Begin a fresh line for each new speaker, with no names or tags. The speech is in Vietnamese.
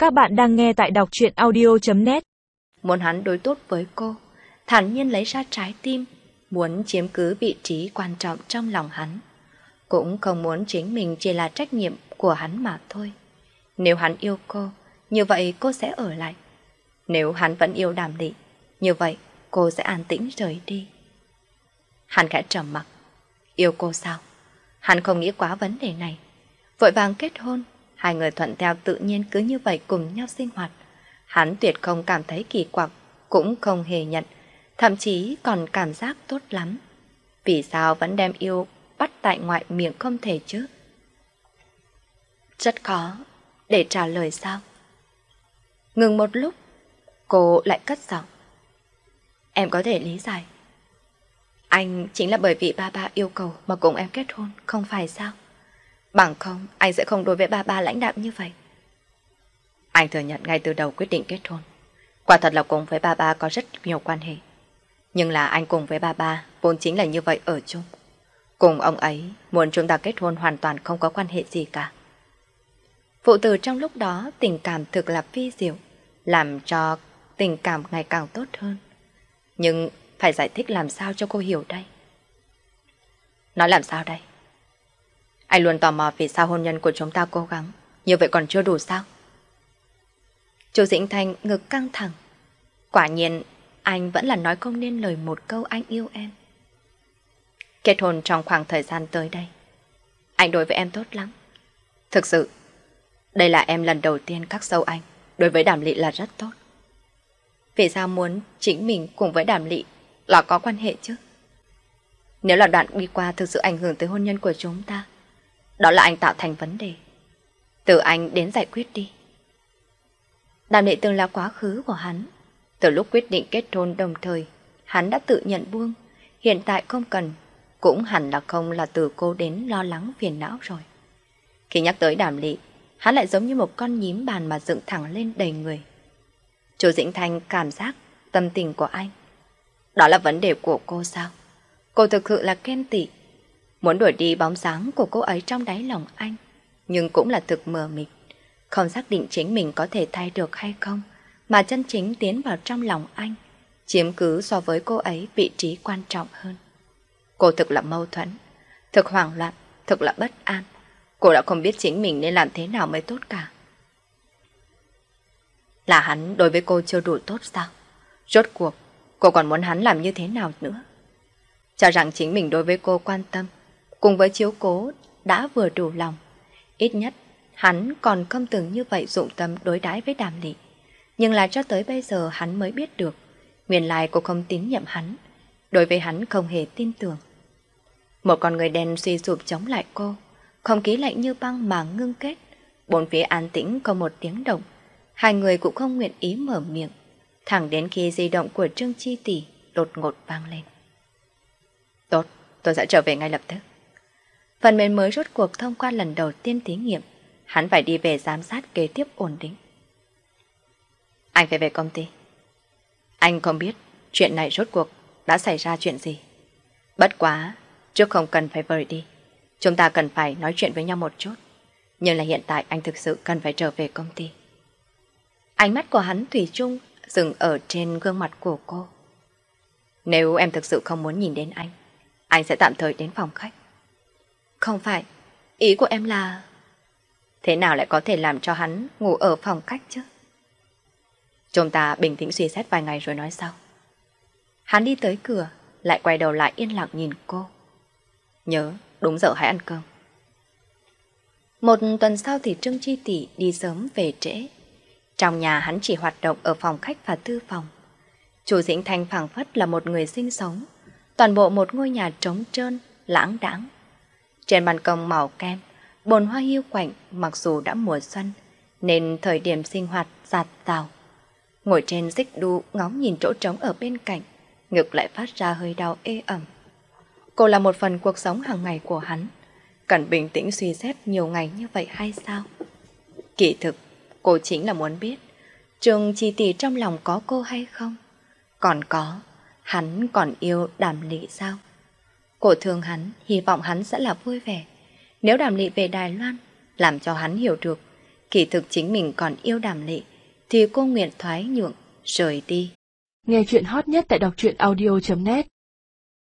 Các bạn đang nghe tại đọc truyện audio.net.
Muốn hắn đối tốt với cô, thản nhiên lấy ra trái tim, muốn chiếm cứ vị trí quan trọng trong lòng hắn. Cũng không muốn chính mình chỉ là trách nhiệm của hắn mà thôi. Nếu hắn yêu cô, như vậy cô sẽ ở lại. Nếu hắn vẫn yêu Đàm Lị, như vậy cô sẽ an tĩnh rời đi. Hắn khẽ trầm mặc. Yêu cô sao? Hắn không nghĩ quá vấn đề này. Vội vàng kết hôn, hai người thuận theo tự nhiên cứ như vậy cùng nhau sinh hoạt. Hắn tuyệt không cảm thấy kỳ quặc, cũng không hề nhận, thậm chí còn cảm giác tốt lắm. Vì sao vẫn đem yêu bắt tại ngoại miệng không thể chứ? Rất khó để trả lời sao? Ngừng một lúc, cô lại cất giọng. Em có thể lý giải. Anh chính là bởi vì ba yêu cầu mà cùng em kết hôn, không phải sao? Bằng không, anh sẽ không đối với ba lãnh đạm như vậy. Anh thừa nhận ngay từ đầu quyết định kết hôn. Quả thật là cùng với ba có rất nhiều quan hệ. Nhưng là anh cùng với ba vốn chính là như vậy ở chung. Cùng ông ấy muốn chúng ta kết hôn hoàn toàn không có quan hệ gì cả. Phụ tử trong lúc đó tình cảm thực là phi diệu, làm cho tình cảm ngày càng tốt hơn. Nhưng phải giải thích làm sao cho cô hiểu đây? Nói làm sao đây? Anh luôn tò mò vì sao hôn nhân của chúng ta cố gắng, như vậy còn chưa đủ sao? Chu Dĩnh Thanh ngực căng thẳng. Quả nhiên, anh vẫn là nói không nên lời một câu anh yêu em. Kết hôn trong khoảng thời gian tới đây, anh đối với em tốt lắm. Thực sự, đây là em lần đầu tiên khắc sâu anh, đối với Đàm Lị là rất tốt. Vì sao muốn chính mình cùng với Đàm Lị là có quan hệ chứ? Nếu là đoạn đi qua thực sự ảnh hưởng tới hôn nhân của chúng ta, đó là anh tạo thành vấn đề. Từ anh đến giải quyết đi. Đàm Lị từng là quá khứ của hắn. Từ lúc quyết định kết hôn đồng thời, hắn đã tự nhận buông. Hiện tại không cần, cũng hẳn là không là từ cô đến lo lắng phiền não rồi. Khi nhắc tới Đàm Lị, hắn lại giống như một con nhím bàn mà dựng thẳng lên đầy người. Chu Dĩnh Thanh cảm giác tâm tình của anh. Đó là vấn đề của cô sao? Cô thực sự là ghen tị, muốn đuổi đi bóng dáng của cô ấy trong đáy lòng anh, nhưng cũng là thực mờ mịt, không xác định chính mình có thể thay được hay không, mà chân chính tiến vào trong lòng anh, chiếm cứ so với cô ấy vị trí quan trọng hơn. Cô thực là mâu thuẫn, thực hoảng loạn, thực là bất an. Cô đã không biết chính mình nên làm thế nào mới tốt cả. Là hắn đối với cô chưa đủ tốt sao? Rốt cuộc, cô còn muốn hắn làm như thế nào nữa? Cho rằng chính mình đối với cô quan tâm, cùng với chiếu cố đã vừa đủ lòng. Ít nhất, hắn còn không từng như vậy dụng tâm đối đãi với Đàm Lị. Nhưng là cho tới bây giờ hắn mới biết được, nguyên lai cô không tín nhiệm hắn, đối với hắn không hề tin tưởng. Một con người đen suy sụp chống lại cô, không khí lạnh như băng mà ngưng kết, bốn phía an tĩnh không một tiếng động. Hai người cũng không nguyện ý mở miệng, thẳng đến khi di động của Trương Chi Tỷ đột ngột vang lên. Tốt, tôi sẽ trở về ngay lập tức. Phần mềm mới rốt cuộc thông qua lần đầu tiên thí nghiệm, hắn phải đi về giám sát kế tiếp ổn định. Anh phải về công ty. Anh không biết chuyện này rốt cuộc đã xảy ra chuyện gì. Bất quá, trước không cần phải vời đi. Chúng ta cần phải nói chuyện với nhau một chút. Nhưng là hiện tại anh thực sự cần phải trở về công ty. Ánh mắt của hắn thủy chung dừng ở trên gương mặt của cô. Nếu em thực sự không muốn nhìn đến anh sẽ tạm thời đến phòng khách. Không phải, ý của em là... Thế nào lại có thể làm cho hắn ngủ ở phòng khách chứ? Chúng ta bình tĩnh suy xét vài ngày rồi nói sau. Hắn đi tới cửa, lại quay đầu lại yên lặng nhìn cô. Nhớ, đúng giờ hãy ăn cơm. Một tuần sau thì Trương Chi Tỷ đi sớm về trễ. Trong nhà hắn chỉ hoạt động ở phòng khách và thư phòng. Chu Dĩnh Thanh phảng phất là một người sinh sống, toàn bộ một ngôi nhà trống trơn, lãng đãng. Trên ban công màu kem, bồn hoa hiu quạnh mặc dù đã mùa xuân, nên thời điểm sinh hoạt dạt dào. Ngồi trên xích đu ngóng nhìn chỗ trống ở bên cạnh, ngực lại phát ra hơi đau ê ẩm. Cô là một phần cuộc sống hàng ngày của hắn, cần bình tĩnh suy xét nhiều ngày như vậy hay sao? Kỳ thực, cô chính là muốn biết Trương Chi Tỷ trong lòng có cô hay không? Còn có, hắn còn yêu Đàm Lị sao? Cô thương hắn, hy vọng hắn sẽ là vui vẻ. Nếu Đàm Lị về Đài Loan, làm cho hắn hiểu được Kỳ thực chính mình còn yêu Đàm Lệ, thì cô nguyện thoái nhượng, rời đi.
Nghe chuyện hot nhất tại đọc truyện audio.net